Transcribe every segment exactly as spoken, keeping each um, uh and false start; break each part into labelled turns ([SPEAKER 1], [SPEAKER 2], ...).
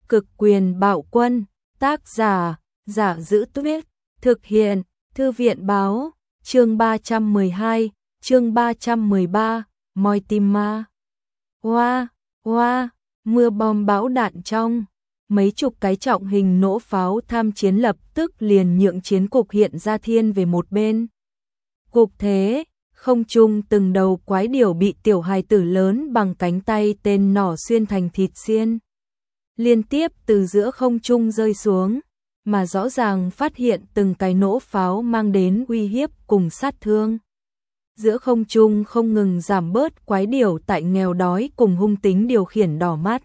[SPEAKER 1] Cực quyền bạo quân, tác giả, Giả Giữ Tuyết, thực hiện, Thư viện báo, chương ba trăm mười hai, chương ba trăm mười ba, moi tim ma. Oa, oa, mưa bom bão đạn trong, mấy chục cái trọng hình nổ pháo tham chiến lập tức liền nhượng chiến cục hiện ra thiên về một bên. Cục thế, không trung từng đầu quái điểu bị tiểu hài tử lớn bằng cánh tay tên nỏ xuyên thành thịt xiên. Liên tiếp từ giữa không trung rơi xuống, mà rõ ràng phát hiện từng cái nổ pháo mang đến uy hiếp cùng sát thương. Giữa không trung không ngừng giảm bớt quái điểu tại nghèo đói cùng hung tính điều khiển đỏ mắt.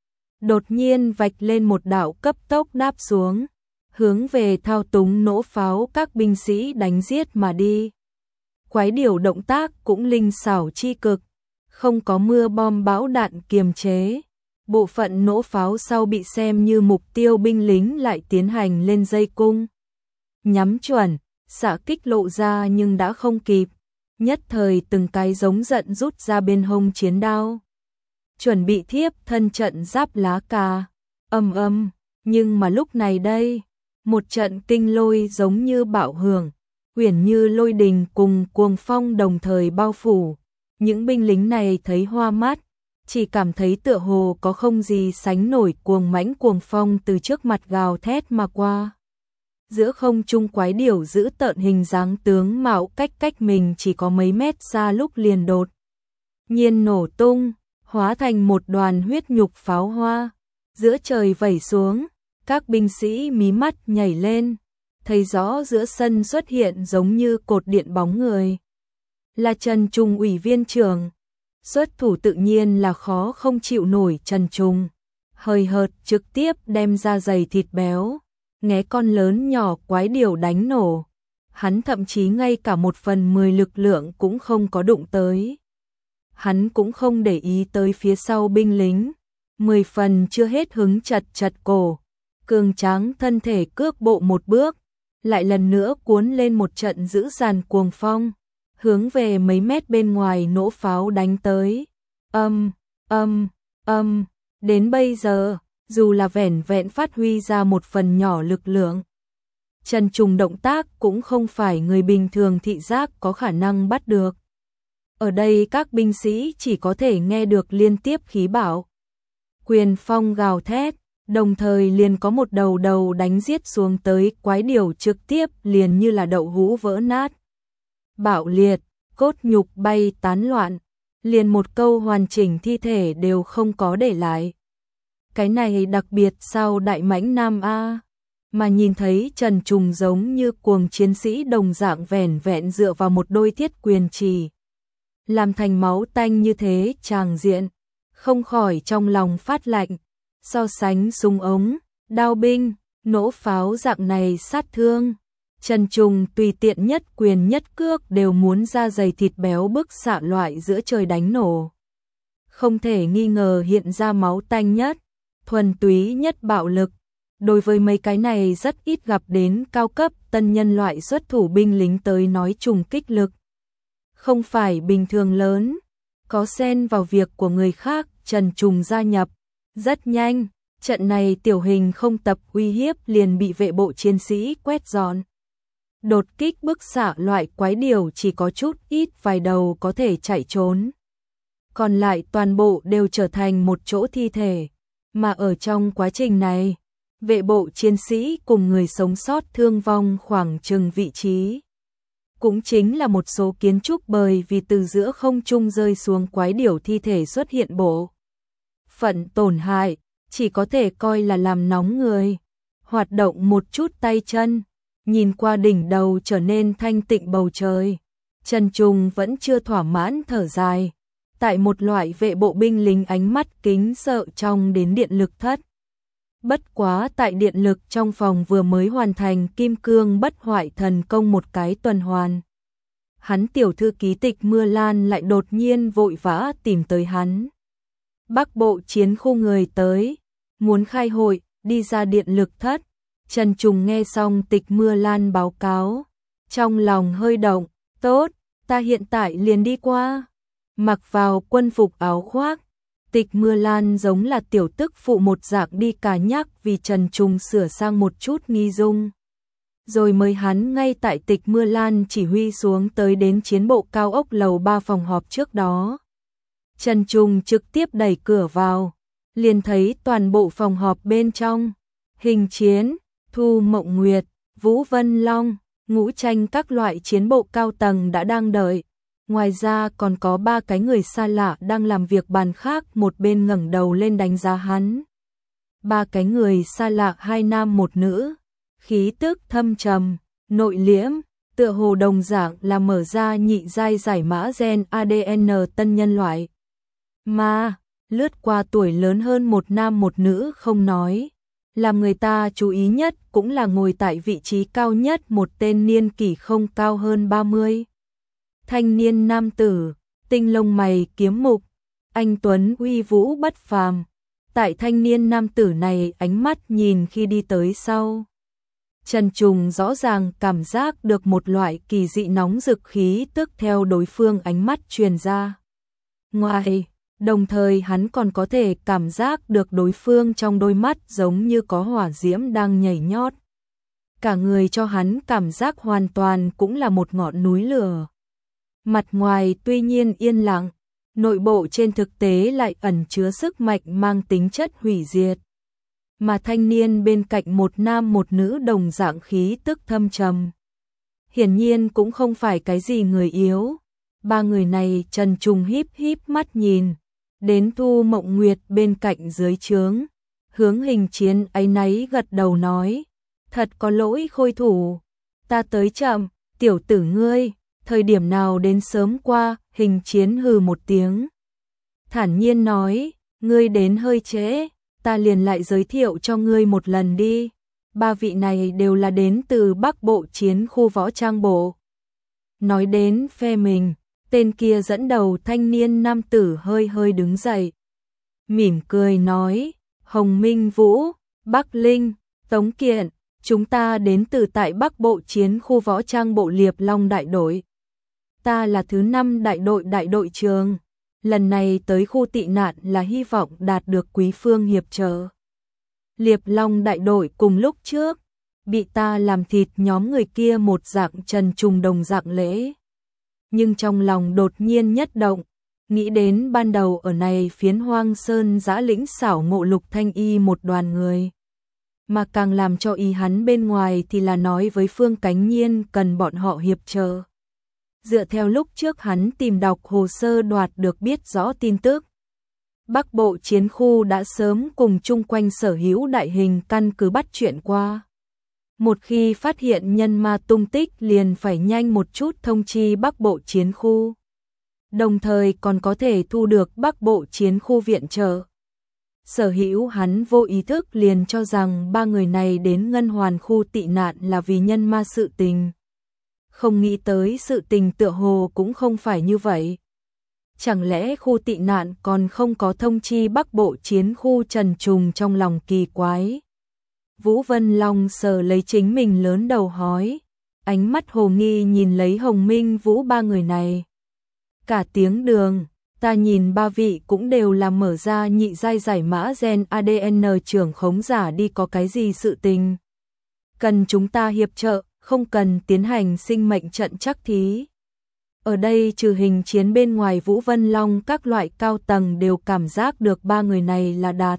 [SPEAKER 1] Đột nhiên vạch lên một đạo cấp tốc đáp xuống, hướng về thao túng nổ pháo các binh sĩ đánh giết mà đi. Quái điểu động tác cũng linh xảo chi cực, không có mưa bom bão đạn kiềm chế. Bộ phận nổ pháo sau bị xem như mục tiêu binh lính lại tiến hành lên dây cung. Nhắm chuẩn, xạ kích lộ ra nhưng đã không kịp. Nhất thời từng cái giống giận rút ra bên hông chiến đao. Chuẩn bị thiếp thân trận giáp lá cà. Âm âm, nhưng mà lúc này đây, một trận kinh lôi giống như bạo hưởng, uyển như lôi đình cùng cuồng phong đồng thời bao phủ. Những binh lính này thấy hoa mắt, chỉ cảm thấy tựa hồ có không gì sánh nổi cuồng mãnh cuồng phong từ trước mặt gào thét mà qua. Giữa không trung quái điểu giữ tợn hình dáng tướng mạo cách cách mình chỉ có mấy mét xa lúc liền đột nhiên nổ tung, hóa thành một đoàn huyết nhục pháo hoa, giữa trời vẩy xuống, các binh sĩ mí mắt nhảy lên, thấy rõ giữa sân xuất hiện giống như cột điện bóng người. Là Trần Trung ủy viên trưởng. Xuất thủ tự nhiên là khó không chịu nổi Trần Trung, hời hợt trực tiếp đem ra giày thịt béo, nghé con lớn nhỏ quái điểu đánh nổ. Hắn thậm chí ngay cả một phần mười lực lượng cũng không có đụng tới. Hắn cũng không để ý tới phía sau binh lính, mười phần chưa hết hứng chật chật cổ, cường tráng thân thể cước bộ một bước, lại lần nữa cuốn lên một trận dữ dằn cuồng phong, hướng về mấy mét bên ngoài nổ pháo đánh tới. Âm, âm, âm, đến bây giờ, dù là vẻn vẹn phát huy ra một phần nhỏ lực lượng, Trần Trung động tác cũng không phải người bình thường thị giác có khả năng bắt được. Ở đây các binh sĩ chỉ có thể nghe được liên tiếp khí bạo. Quyền phong gào thét, đồng thời liền có một đầu đầu đánh giết xuống tới quái điểu trực tiếp liền như là đậu hũ vỡ nát. Bạo liệt, cốt nhục bay tán loạn, liền một câu hoàn chỉnh thi thể đều không có để lại. Cái này đặc biệt sau đại mãnh nam A, mà nhìn thấy Trần Trung giống như cuồng chiến sĩ đồng dạng vẻn vẹn dựa vào một đôi thiết quyền trì, làm thành máu tanh như thế tràng diện, không khỏi trong lòng phát lạnh. So sánh súng ống, đao binh, nổ pháo dạng này sát thương, Trần Trung tùy tiện nhất quyền nhất cước đều muốn ra giày thịt béo bức xạ loại giữa trời đánh nổ. Không thể nghi ngờ hiện ra máu tanh nhất, thuần túy nhất bạo lực. Đối với mấy cái này rất ít gặp đến cao cấp tân nhân loại xuất thủ binh lính tới nói trùng kích lực. Không phải bình thường lớn, có xen vào việc của người khác, Trần Trung gia nhập. Rất nhanh, trận này tiểu hình không tập uy hiếp liền bị vệ bộ chiến sĩ quét dọn. Đột kích bức xạ loại quái điểu chỉ có chút ít vài đầu có thể chạy trốn. Còn lại toàn bộ đều trở thành một chỗ thi thể. Mà ở trong quá trình này, vệ bộ chiến sĩ cùng người sống sót thương vong khoảng chừng vị trí. Cũng chính là một số kiến trúc bởi vì từ giữa không trung rơi xuống quái điểu thi thể xuất hiện bộ phận tổn hại, chỉ có thể coi là làm nóng người. Hoạt động một chút tay chân, nhìn qua đỉnh đầu trở nên thanh tịnh bầu trời. Trần Trung vẫn chưa thỏa mãn thở dài. Tại một loại vệ bộ binh lính ánh mắt kính sợ trong đến điện lực thất. Bất quá tại điện lực trong phòng vừa mới hoàn thành kim cương bất hoại thần công một cái tuần hoàn. Hắn tiểu thư ký Tịch Mưa Lan lại đột nhiên vội vã tìm tới hắn. Bắc bộ chiến khu người tới, muốn khai hội, đi ra điện lực thất. Trần Trung nghe xong Tịch Mưa Lan báo cáo, trong lòng hơi động, tốt, ta hiện tại liền đi qua. Mặc vào quân phục áo khoác, Tịch Mưa Lan giống là tiểu tức phụ một dạng đi cà nhắc vì Trần Trùng sửa sang một chút nghi dung. Rồi mới hắn ngay tại Tịch Mưa Lan chỉ huy xuống tới đến chiến bộ cao ốc lầu ba phòng họp trước đó. Trần Trùng trực tiếp đẩy cửa vào, liền thấy toàn bộ phòng họp bên trong, Hình Chiến, Thu Mộng Nguyệt, Vũ Vân Long, Ngũ Tranh các loại chiến bộ cao tầng đã đang đợi. Ngoài ra còn có ba cái người xa lạ đang làm việc bàn khác một bên ngẩng đầu lên đánh giá hắn. Ba cái người xa lạ hai nam một nữ, khí tức thâm trầm, nội liễm, tựa hồ đồng dạng là mở ra nhị giai giải mã gen a đê en tân nhân loại. Mà, lướt qua tuổi lớn hơn một nam một nữ không nói. Làm người ta chú ý nhất cũng là ngồi tại vị trí cao nhất một tên niên kỷ không cao hơn ba mươi. Thanh niên nam tử, tinh lông mày kiếm mục, anh tuấn uy vũ bất phàm. Tại thanh niên nam tử này ánh mắt nhìn khi đi tới sau. Trần Trùng rõ ràng cảm giác được một loại kỳ dị nóng rực khí tức theo đối phương ánh mắt truyền ra. Ngoài, đồng thời hắn còn có thể cảm giác được đối phương trong đôi mắt giống như có hỏa diễm đang nhảy nhót. Cả người cho hắn cảm giác hoàn toàn cũng là một ngọn núi lửa. Mặt ngoài tuy nhiên yên lặng, nội bộ trên thực tế lại ẩn chứa sức mạnh mang tính chất hủy diệt. Mà thanh niên bên cạnh một nam một nữ đồng dạng khí tức thâm trầm. Hiển nhiên cũng không phải cái gì người yếu. Ba người này Trần Trùng híp híp mắt nhìn, đến Thu Mộng Nguyệt bên cạnh dưới trướng, hướng Hình Chiến áy náy gật đầu nói, thật có lỗi Khôi thủ, ta tới chậm, tiểu tử ngươi, thời điểm nào đến sớm qua. Hình Chiến hừ một tiếng, thản nhiên nói, ngươi đến hơi trễ, ta liền lại giới thiệu cho ngươi một lần đi. Ba vị này đều là đến từ Bắc Bộ chiến khu võ trang bộ. Nói đến phe mình, tên kia dẫn đầu thanh niên nam tử hơi hơi đứng dậy, mỉm cười nói, Hồng Minh Vũ, Bắc Linh, Tống Kiện, chúng ta đến từ tại Bắc Bộ chiến khu võ trang bộ Liệp Long đại đội. Ta là thứ năm đại đội đại đội trưởng, lần này tới khu tị nạn là hy vọng đạt được quý phương hiệp trợ. Liệp Long đại đội cùng lúc trước, bị ta làm thịt nhóm người kia một dạng Trần Trùng đồng dạng lễ. Nhưng trong lòng đột nhiên nhất động, nghĩ đến ban đầu ở này phiến hoang sơn dã lĩnh xảo ngộ Lục Thanh Y một đoàn người. Mà càng làm cho ý hắn bên ngoài thì là nói với Phương Cánh Nhiên cần bọn họ hiệp trợ. Dựa theo lúc trước hắn tìm đọc hồ sơ đoạt được biết rõ tin tức, Bắc Bộ chiến khu đã sớm cùng chung quanh sở hữu đại hình căn cứ bắt chuyện qua. Một khi phát hiện nhân ma tung tích liền phải nhanh một chút thông chi Bắc Bộ chiến khu. Đồng thời còn có thể thu được Bắc Bộ chiến khu viện trợ. Sở hữu hắn vô ý thức liền cho rằng ba người này đến Ngân Hoàn khu tị nạn là vì nhân ma sự tình. Không nghĩ tới sự tình tựa hồ cũng không phải như vậy. Chẳng lẽ khu tị nạn còn không có thông chi Bắc Bộ chiến khu? Trần Trùng trong lòng kỳ quái. Vũ Vân Long sờ lấy chính mình lớn đầu hói, ánh mắt hồ nghi nhìn lấy Hồng Minh Vũ ba người này. Cả tiếng đường, ta nhìn ba vị cũng đều là mở ra nhị giai giải mã gen a đê en trưởng khống giả đi, có cái gì sự tình cần chúng ta hiệp trợ, không cần tiến hành sinh mệnh trận chắc thí. Ở đây trừ Hình Chiến bên ngoài, Vũ Vân Long các loại cao tầng đều cảm giác được ba người này là đạt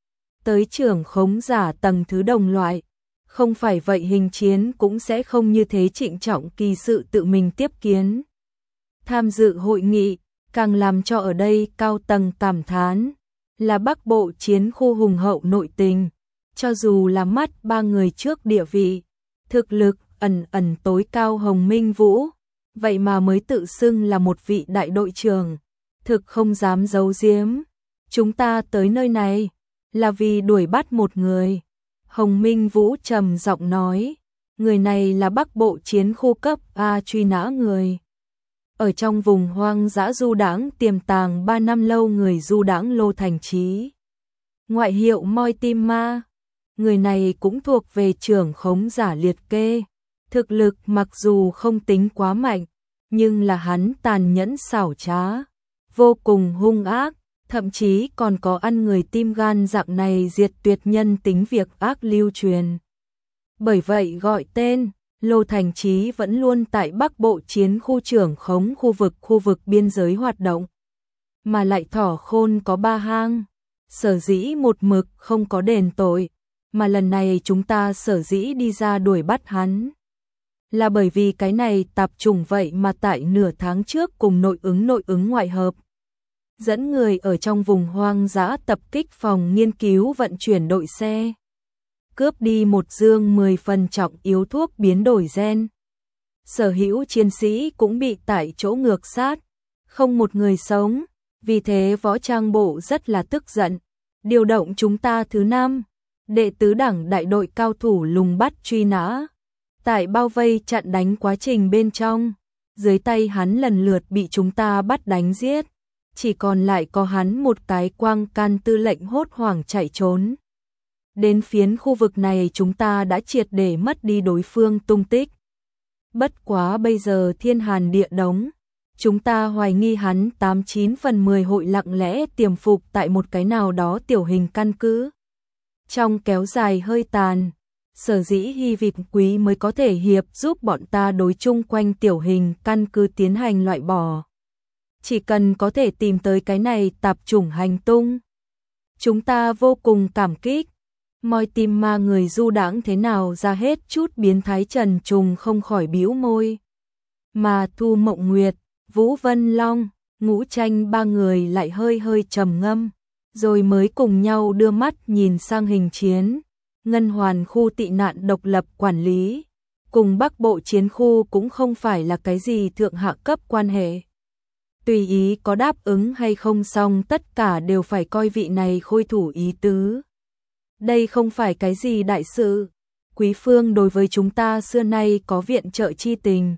[SPEAKER 1] tới trưởng khống giả tầng thứ đồng loại. Không phải vậy Hình Chiến cũng sẽ không như thế trịnh trọng kỳ sự tự mình tiếp kiến. Tham dự hội nghị, càng làm cho ở đây cao tầng cảm thán, là Bắc Bộ chiến khu hùng hậu nội tình. Cho dù là mắt ba người trước địa vị, thực lực ẩn ẩn tối cao Hồng Minh Vũ, vậy mà mới tự xưng là một vị đại đội trưởng, thực không dám giấu giếm. Chúng ta tới nơi này là vì đuổi bắt một người. Hồng Minh Vũ trầm giọng nói, người này là Bắc Bộ chiến khu cấp A truy nã người. Ở trong vùng hoang dã du đãng tiềm tàng ba năm lâu người du đãng Lô Thành Chí. Ngoại hiệu Moi Tim Ma. Người này cũng thuộc về trưởng khống giả liệt kê. Thực lực mặc dù không tính quá mạnh, nhưng là hắn tàn nhẫn xảo trá, vô cùng hung ác, thậm chí còn có ăn người tim gan dạng này diệt tuyệt nhân tính việc ác lưu truyền. Bởi vậy gọi tên, Lô Thành Chí vẫn luôn tại Bắc Bộ chiến khu trưởng khống khu vực khu vực biên giới hoạt động. Mà lại Thỏ Khôn có ba hang, sở dĩ một mực không có đền tội, mà lần này chúng ta sở dĩ đi ra đuổi bắt hắn. Là bởi vì cái này tạp chủng vậy mà tại nửa tháng trước cùng nội ứng nội ứng ngoại hợp. Dẫn người ở trong vùng hoang dã tập kích phòng nghiên cứu vận chuyển đội xe. Cướp đi một dương mười phần trọng yếu thuốc biến đổi gen. Sở hữu chiến sĩ cũng bị tại chỗ ngược sát, không một người sống, vì thế võ trang bộ rất là tức giận. Điều động chúng ta thứ năm, đệ tứ đảng đại đội cao thủ lùng bắt truy nã. Tại bao vây chặn đánh quá trình bên trong, dưới tay hắn lần lượt bị chúng ta bắt đánh giết. Chỉ còn lại có hắn một cái quang can tư lệnh hốt hoảng chạy trốn. Đến phiến khu vực này chúng ta đã triệt để mất đi đối phương tung tích. Bất quá bây giờ thiên hàn địa đóng, chúng ta hoài nghi hắn tám chín phần mười hội lặng lẽ tiềm phục tại một cái nào đó tiểu hình căn cứ. Trong kéo dài hơi tàn, sở dĩ hy vọng quý mới có thể hiệp giúp bọn ta đối chung quanh tiểu hình căn cứ tiến hành loại bỏ. Chỉ cần có thể tìm tới cái này tạp chủng hành tung, chúng ta vô cùng cảm kích. Moi tim ma người du đãng thế nào ra hết chút biến thái Trần Trùng không khỏi bĩu môi. Mà Thu Mộng Nguyệt, Vũ Vân Long, Ngũ Tranh ba người lại hơi hơi trầm ngâm, rồi mới cùng nhau đưa mắt nhìn sang Hình Chiến. Ngân Hoàn khu tị nạn độc lập quản lý, cùng Bắc Bộ chiến khu cũng không phải là cái gì thượng hạ cấp quan hệ. Tùy ý có đáp ứng hay không xong tất cả đều phải coi vị này khôi thủ ý tứ. Đây không phải cái gì đại sự, Quý Phương đối với chúng ta xưa nay có viện trợ chi tình.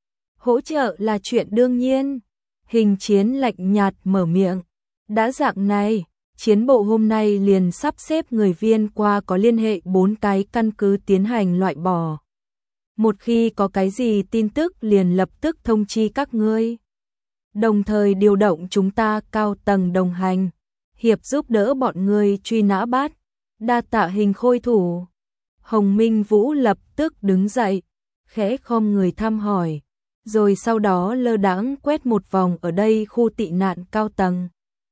[SPEAKER 1] Hỗ trợ là chuyện đương nhiên. Hình Chiến lạnh nhạt mở miệng. Đã dạng này, chiến bộ hôm nay liền sắp xếp người viên qua có liên hệ bốn cái căn cứ tiến hành loại bỏ. Một khi có cái gì tin tức liền lập tức thông chi các ngươi. Đồng thời điều động chúng ta cao tầng đồng hành, hiệp giúp đỡ bọn ngươi truy nã bắt. Đa tạ Hình khôi thủ. Hồng Minh Vũ lập tức đứng dậy, khẽ khom người thăm hỏi, rồi sau đó lơ đãng quét một vòng ở đây khu tị nạn cao tầng.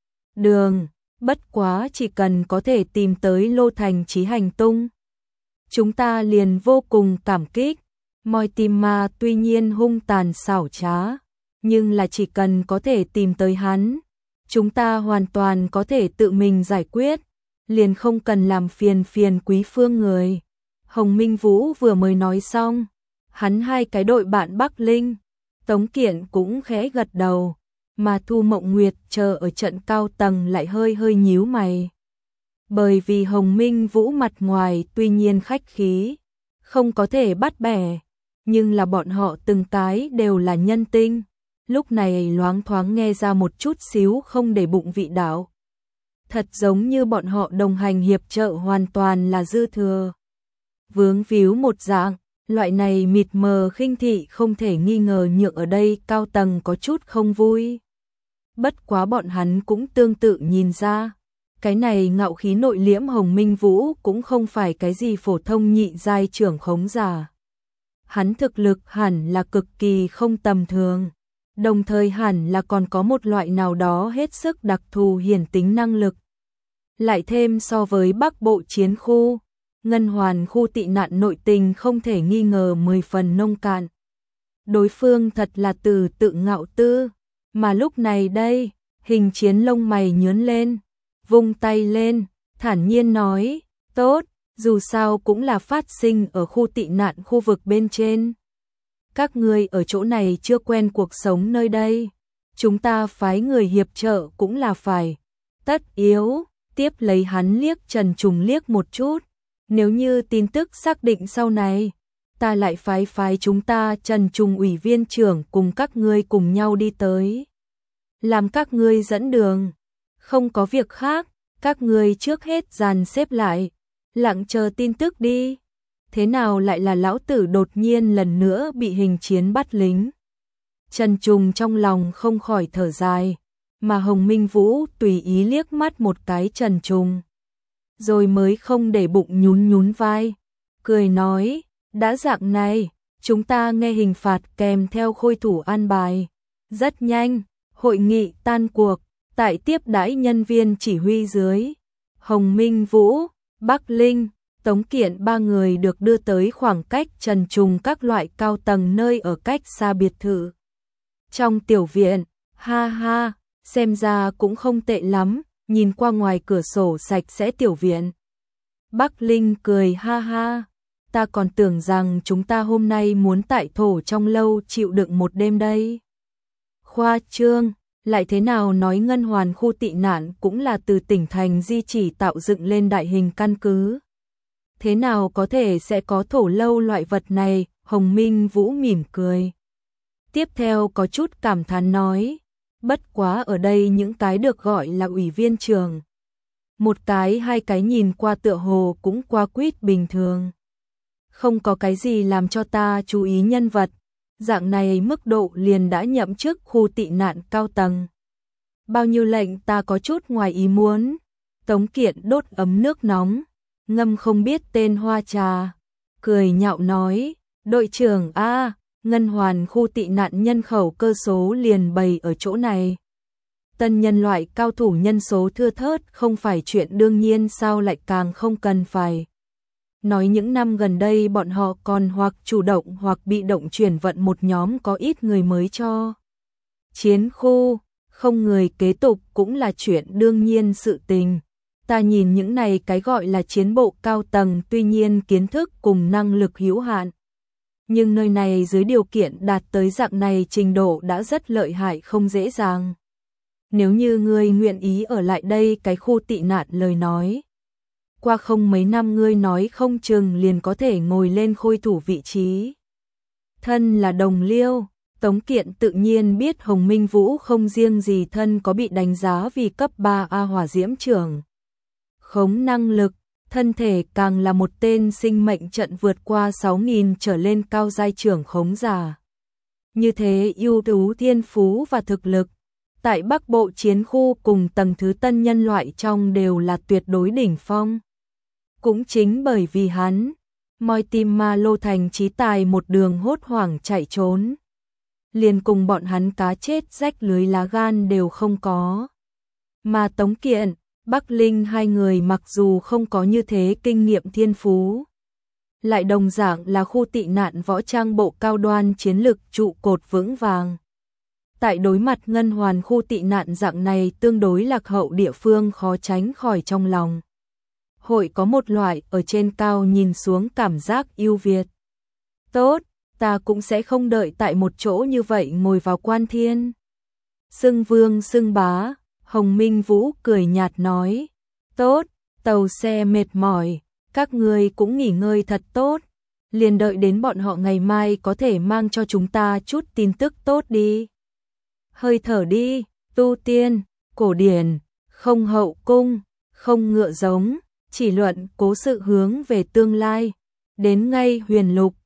[SPEAKER 1] Đường, bất quá chỉ cần có thể tìm tới Lô Thành Chí hành tung, chúng ta liền vô cùng cảm kích. Moi tim ma tuy nhiên hung tàn xảo trá, nhưng là chỉ cần có thể tìm tới hắn, chúng ta hoàn toàn có thể tự mình giải quyết, liền không cần làm phiền phiền Quý Phương người. Hồng Minh Vũ vừa mới nói xong, hắn hai cái đội bạn Bắc Linh, Tống Kiện cũng khẽ gật đầu, mà Thu Mộng Nguyệt chờ ở trận cao tầng lại hơi hơi nhíu mày. Bởi vì Hồng Minh Vũ mặt ngoài tuy nhiên khách khí, không có thể bắt bẻ, nhưng là bọn họ từng cái đều là nhân tinh, lúc này loáng thoáng nghe ra một chút xíu không để bụng vị đạo. Thật giống như bọn họ đồng hành hiệp trợ hoàn toàn là dư thừa. Vướng víu một dạng, loại này mịt mờ khinh thị không thể nghi ngờ nhượng ở đây cao tầng có chút không vui. Bất quá bọn hắn cũng tương tự nhìn ra, cái này ngạo khí nội liễm Hồng Minh Vũ cũng không phải cái gì phổ thông nhị giai trưởng khống giả. Hắn thực lực hẳn là cực kỳ không tầm thường, đồng thời hẳn là còn có một loại nào đó hết sức đặc thù hiển tính năng lực. Lại thêm so với Bắc Bộ chiến khu, Ngân Hoàn khu tị nạn nội tình không thể nghi ngờ mười phần nông cạn. Đối phương thật là từ tự ngạo tư, mà lúc này đây, Hình Chiến lông mày nhướng lên, vung tay lên, thản nhiên nói, tốt, dù sao cũng là phát sinh ở khu tị nạn khu vực bên trên. Các ngươi ở chỗ này chưa quen cuộc sống nơi đây, chúng ta phái người hiệp trợ cũng là phải. Tất yếu, tiếp lấy hắn liếc Trần Trùng liếc một chút, nếu như tin tức xác định sau này, ta lại phái phái chúng ta Trần Trùng ủy viên trưởng cùng các ngươi cùng nhau đi tới. Làm các ngươi dẫn đường, không có việc khác, các ngươi trước hết dàn xếp lại, lặng chờ tin tức đi. Thế nào lại là lão tử đột nhiên lần nữa bị Hình Chiến bắt lính? Trần Trùng trong lòng không khỏi thở dài, mà Hồng Minh Vũ tùy ý liếc mắt một cái Trần Trùng. Rồi mới không để bụng nhún nhún vai, cười nói, đã dạng này, chúng ta nghe hình phạt kèm theo khôi thủ an bài. Rất nhanh, hội nghị tan cuộc, tại tiếp đãi nhân viên chỉ huy dưới. Hồng Minh Vũ, Bắc Linh, Tống Kiện ba người được đưa tới khoảng cách Trần Trùng các loại cao tầng nơi ở cách xa biệt thự. Trong tiểu viện, ha ha, xem ra cũng không tệ lắm, nhìn qua ngoài cửa sổ sạch sẽ tiểu viện. Bắc Linh cười ha ha, ta còn tưởng rằng chúng ta hôm nay muốn tại thổ trong lâu chịu đựng một đêm đây. Khoa trương, lại thế nào nói Ngân Hoàn khu tị nạn cũng là từ tỉnh thành di chỉ tạo dựng lên đại hình căn cứ. Thế nào có thể sẽ có thổ lâu loại vật này, Hồng Minh Vũ mỉm cười. Tiếp theo có chút cảm thán nói, bất quá ở đây những cái được gọi là ủy viên trưởng. Một cái hai cái nhìn qua tựa hồ cũng qua quýt bình thường. Không có cái gì làm cho ta chú ý nhân vật, dạng này mức độ liền đã nhậm chức khu tị nạn cao tầng. Bao nhiêu lệnh ta có chút ngoài ý muốn. Tống Kiện đốt ấm nước nóng, ngâm không biết tên hoa trà, cười nhạo nói, đội trưởng a, Ngân Hoàn khu tị nạn nhân khẩu cơ số liền bày ở chỗ này. Tân nhân loại cao thủ nhân số thưa thớt không phải chuyện đương nhiên sao lại càng không cần phải. Nói những năm gần đây bọn họ còn hoặc chủ động hoặc bị động chuyển vận một nhóm có ít người mới cho. Chiến khu, không người kế tục cũng là chuyện đương nhiên sự tình. Ta nhìn những này cái gọi là chiến bộ cao tầng tuy nhiên kiến thức cùng năng lực hữu hạn. Nhưng nơi này dưới điều kiện đạt tới dạng này trình độ đã rất lợi hại không dễ dàng. Nếu như ngươi nguyện ý ở lại đây cái khu tị nạn lời nói. Qua không mấy năm ngươi nói không chừng liền có thể ngồi lên khôi thủ vị trí. Thân là đồng liêu, Tống Kiện tự nhiên biết Hồng Minh Vũ không riêng gì thân có bị đánh giá vì cấp ba A hỏa diễm trưởng. Khống năng lực, thân thể càng là một tên sinh mệnh trận vượt qua sáu nghìn trở lên cao giai trưởng khống giả. Như thế ưu tú thiên phú và thực lực, tại Bắc Bộ chiến khu cùng tầng thứ tân nhân loại trong đều là tuyệt đối đỉnh phong. Cũng chính bởi vì hắn, moi tim ma lô thành trí tài một đường hốt hoảng chạy trốn. Liền cùng bọn hắn cá chết rách lưới lá gan đều không có. Mà Tống Kiện, Bắc Linh hai người mặc dù không có như thế kinh nghiệm thiên phú, lại đồng dạng là khu tị nạn võ trang bộ cao đoan chiến lực trụ cột vững vàng. Tại đối mặt Ngân Hoàn khu tị nạn dạng này tương đối lạc hậu địa phương khó tránh khỏi trong lòng. Hội có một loại ở trên cao nhìn xuống cảm giác yêu Việt. Tốt, ta cũng sẽ không đợi tại một chỗ như vậy ngồi vào quan thiên. Xưng vương xưng bá, Hồng Minh Vũ cười nhạt nói, tốt, tàu xe mệt mỏi, các ngươi cũng nghỉ ngơi thật tốt, liền đợi đến bọn họ ngày mai có thể mang cho chúng ta chút tin tức tốt đi. Hơi thở đi, tu tiên, cổ điển, không hậu cung, không ngựa giống, chỉ luận cố sự hướng về tương lai, đến ngay huyền lục,